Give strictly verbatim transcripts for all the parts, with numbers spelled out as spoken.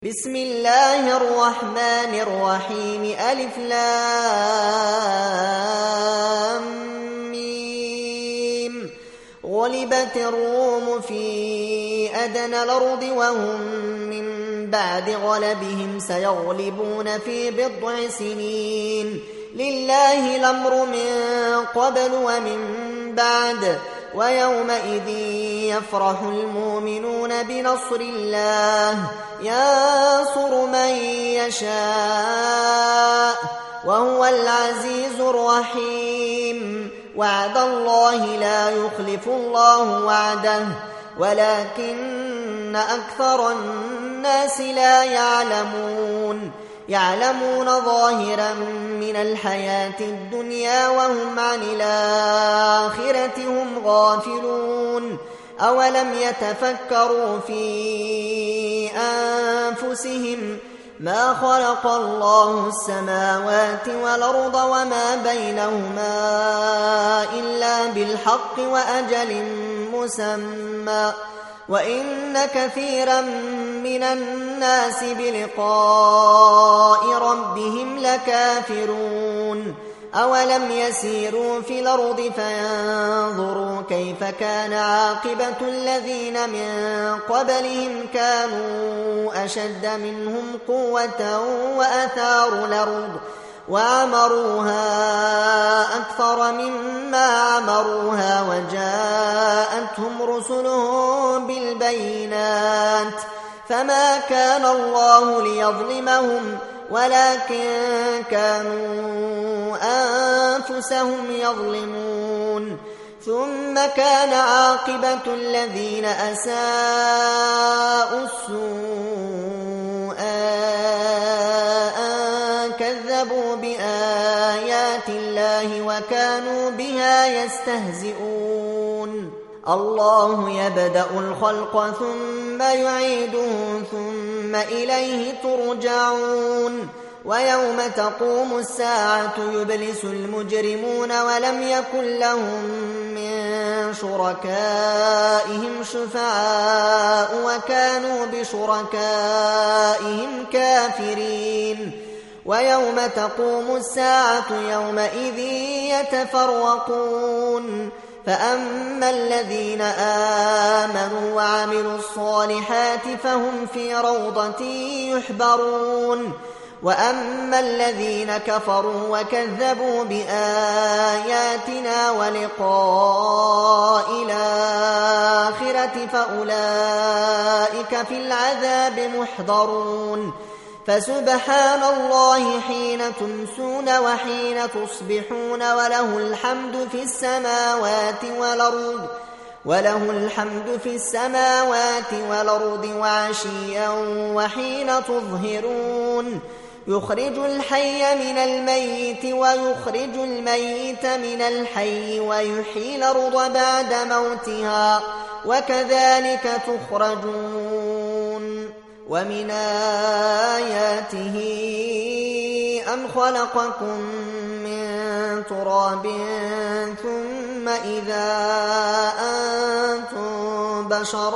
بسم الله الرحمن الرحيم ألف لام ميم. غلبت الروم في أدنى الأرض وهم من بعد غلبهم سيغلبون في بضع سنين. لله الأمر من قبل ومن بعد ويومئذ يفرح المؤمنون بنصر الله ينصر من يشاء وهو العزيز الرحيم. وعد الله لا يخلف الله وعده ولكن أكثر الناس لا يعلمون. يعلمون ظاهرا من الحياة الدنيا وهم عن الآخرة هم غافلون. أولم يتفكروا في أنفسهم ما خلق الله السماوات والأرض وما بينهما إلا بالحق وأجل مسمى وإن كثيرا من الناس بلقاء ربهم لكافرون. أولم يسيروا في الأرض فينظروا كيف كان عاقبة الذين من قبلهم كانوا أشد منهم قوة وأثاروا الأرض وعمروها أكثر مما عمروها وجاءتهم رسلهم بالبينات فما كان الله ليظلمهم ولكن كانوا أنفسهم يظلمون. ثم كان عاقبة الذين أساءوا السوء أن كذبوا بآيات الله وكانوا بها يستهزئون. الله يبدأ الخلق ثم يعيده ثم إليه ترجعون. ويوم تقوم الساعة يبلس المجرمون ولم يكن لهم من شركائهم شفعاء وكانوا بشركائهم كافرين. ويوم تقوم الساعة يومئذ يتفرقون فأما الذين آمنوا وعملوا الصالحات فهم في روضة يحبرون وأما الذين كفروا وكذبوا بآياتنا ولقاء الآخرة فأولئك في العذاب محضرون. فسبحان الله حين تمسون وحين تصبحون وله الحمد في السماوات والأرض وله الحمد في السماوات والأرض وعشيا وحين تظهرون. يخرج الحي من الميت ويخرج الميت من الحي ويحيي الأرض بعد موتها وكذلك تخرجون. ومن آياته أن خلقكم من تراب ثم إذا أنتم بشر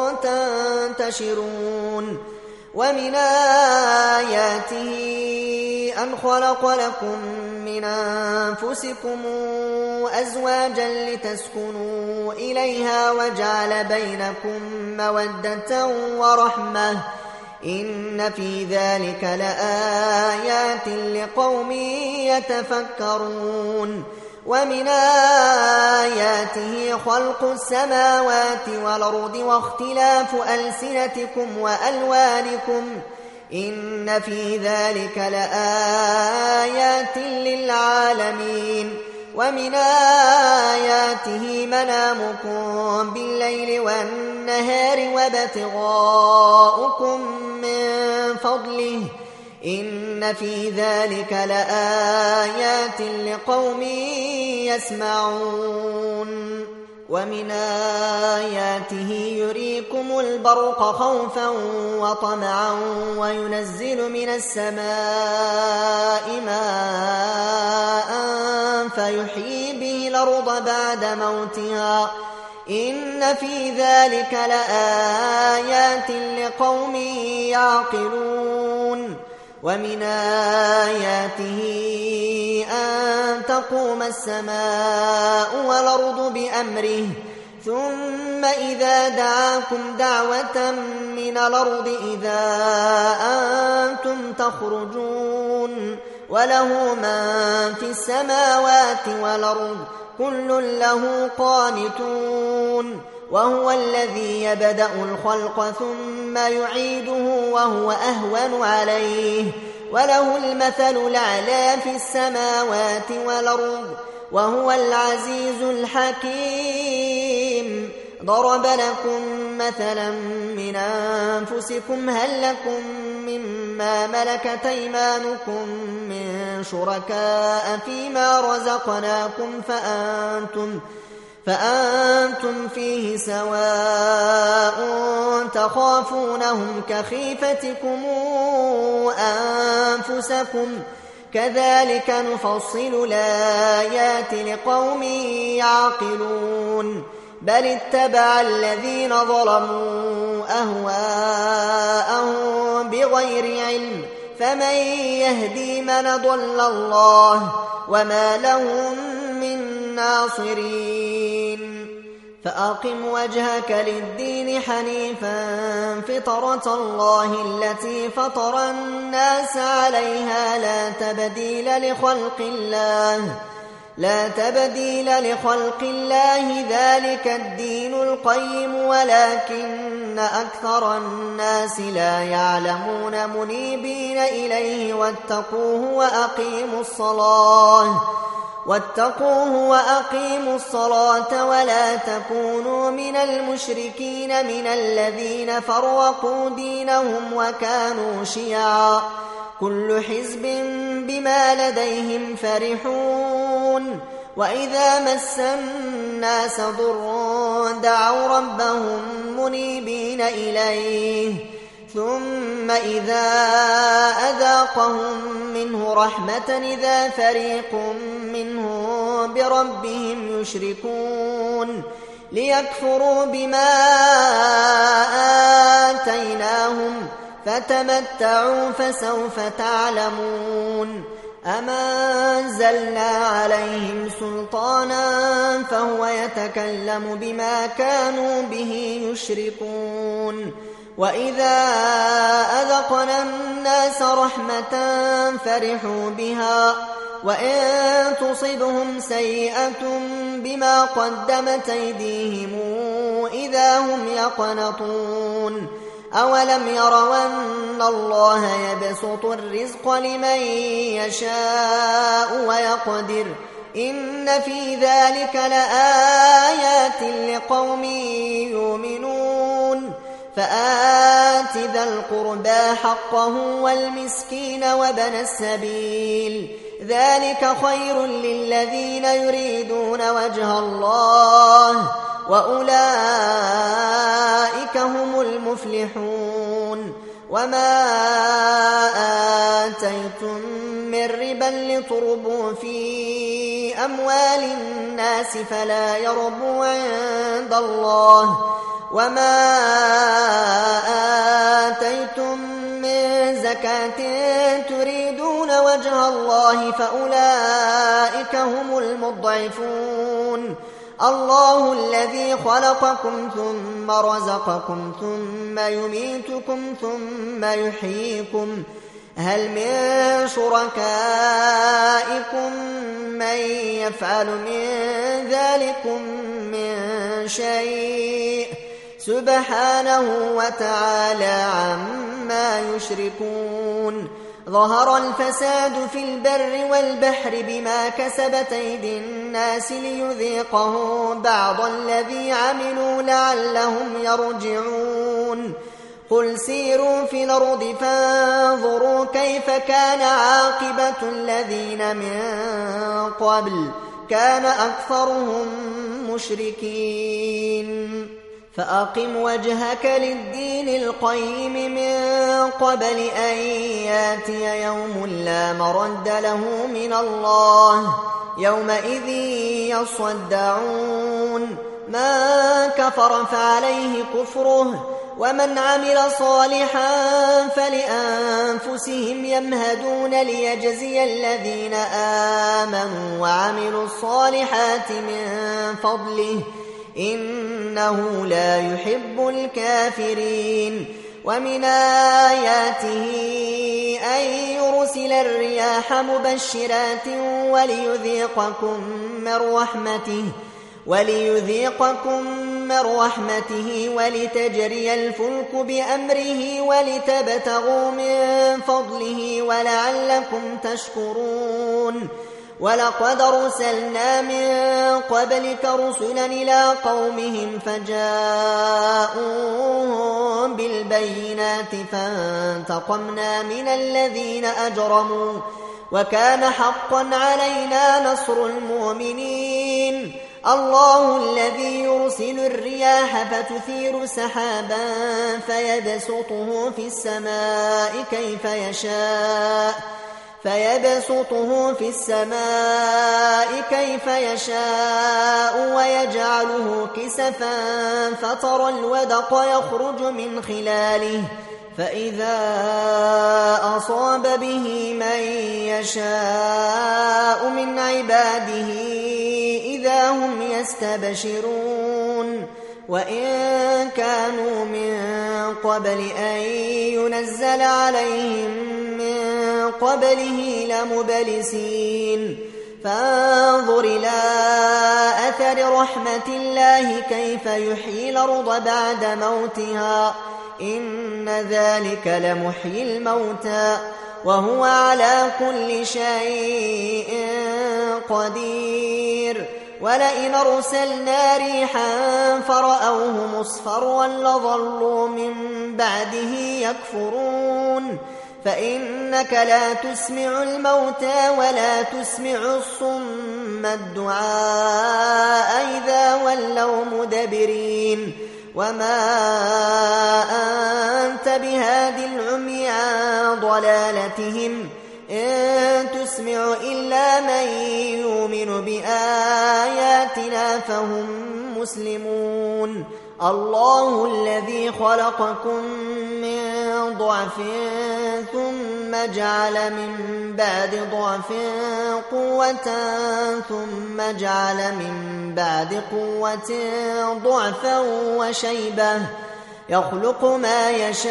تنتشرون. ومن آياته أن خلق لكم من أنفسكم أزواجا لتسكنوا إليها وجعل بينكم مودة ورحمة إن في ذلك لآيات لقوم يتفكرون. ومن آياته خلق السماوات والأرض واختلاف ألسنتكم وألوانكم إن في ذلك لآيات للعالمين. ومن آياته منامكم بالليل والنهار وابتغاؤكم من فضله إن في ذلك لآيات لقوم يسمعون. ومن آياته يريكم البرق خوفا وطمعا وينزل من السماء ماء فيحيي به الأرض بعد موتها إن في ذلك لآيات لقوم يعقلون ومن آياته أن تقوم السماء والأرض بأمره ثم إذا دعاكم دعوة من الأرض إذا أنتم تخرجون وله من في السماوات والأرض كل له قانتون وهو الذي يبدأ الخلق ثم يعيده وهو أهون عليه وله المثل الأعلى في السماوات والأرض وهو العزيز الحكيم ضرب لكم مثلا من أنفسكم هل لكم مما ملكت أيمانكم من شركاء فيما رزقناكم فأنتم, فأنتم فيه سواء تخافونهم كخيفتكم أنفسكم كذلك نفصل الآيات لقوم يعقلون بل اتبع الذين ظلموا أهواءهم بغير علم فمن يهدي من ضل الله وما لهم من ناصرين فأقم وجهك للدين حنيفا فطرة الله التي فطر الناس عليها لا تبديل لخلق الله لا تبديل لخلق الله ذلك الدين القيم ولكن أكثر الناس لا يعلمون منيبين إليه واتقوه وأقيموا الصلاة واتقوه وأقيموا الصلاة ولا تكونوا من المشركين من الذين فرقوا دينهم وكانوا شيعا كل حزب بما لديهم فرحون وإذا مس الناس ضر دعوا ربهم منيبين إليه ثم إذا أذاقهم منه رحمة إذا فريق منهم بربهم يشركون ليكفروا بما آتيناهم فتمتعوا فسوف تعلمون أما أنزلنا عليهم سلطانا فهو يتكلم بما كانوا به يشركون وإذا أذقنا الناس رحمة فرحوا بها وإن تصبهم سيئة بما قدمت أيديهم إذا هم يقنطون أولم يروا أن الله يبسط الرزق لمن يشاء ويقدر إن في ذلك لآيات لقوم يؤمنون فآت ذا القربى حقه والمسكين وابن السبيل ذلك خير للذين يريدون وجه الله وأولئك هم المفلحون وما آتيتم من ربا لتربوا في أموال الناس فلا يربو عند الله وما آتيتم من زكاة تريدون وجه الله فأولئك هم المضعفون الله الذي خلقكم ثم رزقكم ثم يميتكم ثم يحييكم هل من شركائكم من يفعل من ذلكم من شيء سبحانه وتعالى عما يشركون ظهر الفساد في البر والبحر بما كسبت أيدي الناس ليذيقهم بعض الذي عملوا لعلهم يرجعون قل سيروا في الأرض فانظروا كيف كان عاقبة الذين من قبل كان أكثرهم مشركين فأقم وجهك للدين القيم من قبل أن ياتي يوم لا مرد له من الله يومئذ يصدعون من كفر فعليه كفره ومن عمل صالحا فلأنفسهم يمهدون ليجزي الذين آمنوا وعملوا الصالحات من فضله إنه لا يحب الكافرين. ومن آياته أن يرسل الرياح مبشرات وليذيقكم من رحمته وليذيقكم من رحمته ولتجري الفلك بأمره ولتبتغوا من فضله ولعلكم تشكرون. ولقد أرسلنا من قبلك رسلا إلى قومهم فجاءوهم بالبينات فانتقمنا من الذين أجرموا وكان حقا علينا نصر المؤمنين. الله الذي يرسل الرياح فتثير سحابا فيبسطه في السماء كيف يشاء فيبسطه في السماء كيف يشاء ويجعله كسفا فترى الودق يخرج من خلاله فإذا أصاب به من يشاء من عباده إذا هم يستبشرون. وإن كانوا من قبل أن ينزل عليهم من قبله لمبلسين. فانظر إلى أثر رحمة الله كيف يحيي الأرض بعد موتها إن ذلك لمحيي الموتى وهو على كل شيء قدير. ولئن أرسلنا ريحا فرأوه مصفرا لظلوا من بعده يكفرون. فإنك لا تسمع الموتى ولا تسمع الصم الدعاء إذا ولوا مدبرين. وما أنت بهاد العمي عن ضلالتهم إن تسمع إلا من يؤمن بآياتنا فهم مسلمون. الله الذي خلقكم من ضعف ثم جعل من بعد ضعف قوة ثم جعل من بعد قوة ضعفا وشيبة يخلق ما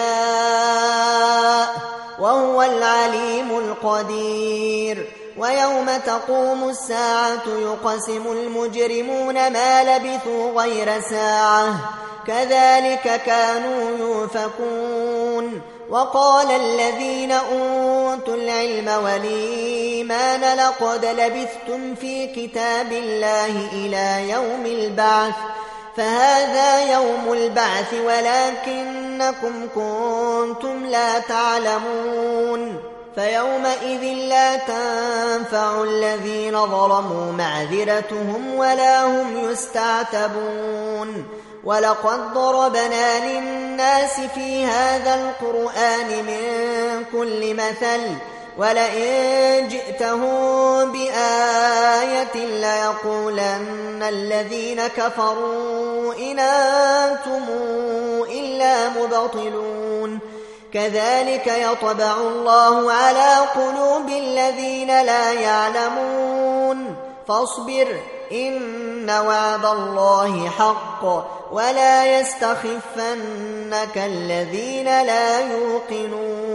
يشاء وهو العليم القدير. ويوم تقوم الساعة يقسم المجرمون ما لبثوا غير ساعة كذلك كانوا يؤفكون. وقال الذين أوتوا العلم والإيمان لقد لبثتم في كتاب الله إلى يوم البعث فهذا يوم البعث ولكنكم كنتم لا تعلمون. فيومئذ لا تنفع الذين ظلموا معذرتهم ولا هم يستعتبون. ولقد ضربنا للناس في هذا القرآن من كل مثل ولئن جئتهم بآية ليقولن الذين كفروا إن أنتم إلا مبطلون. كذلك يطبع الله على قلوب الذين لا يعلمون. فاصبر إن وعد الله حق ولا يستخفنك الذين لا يوقنون.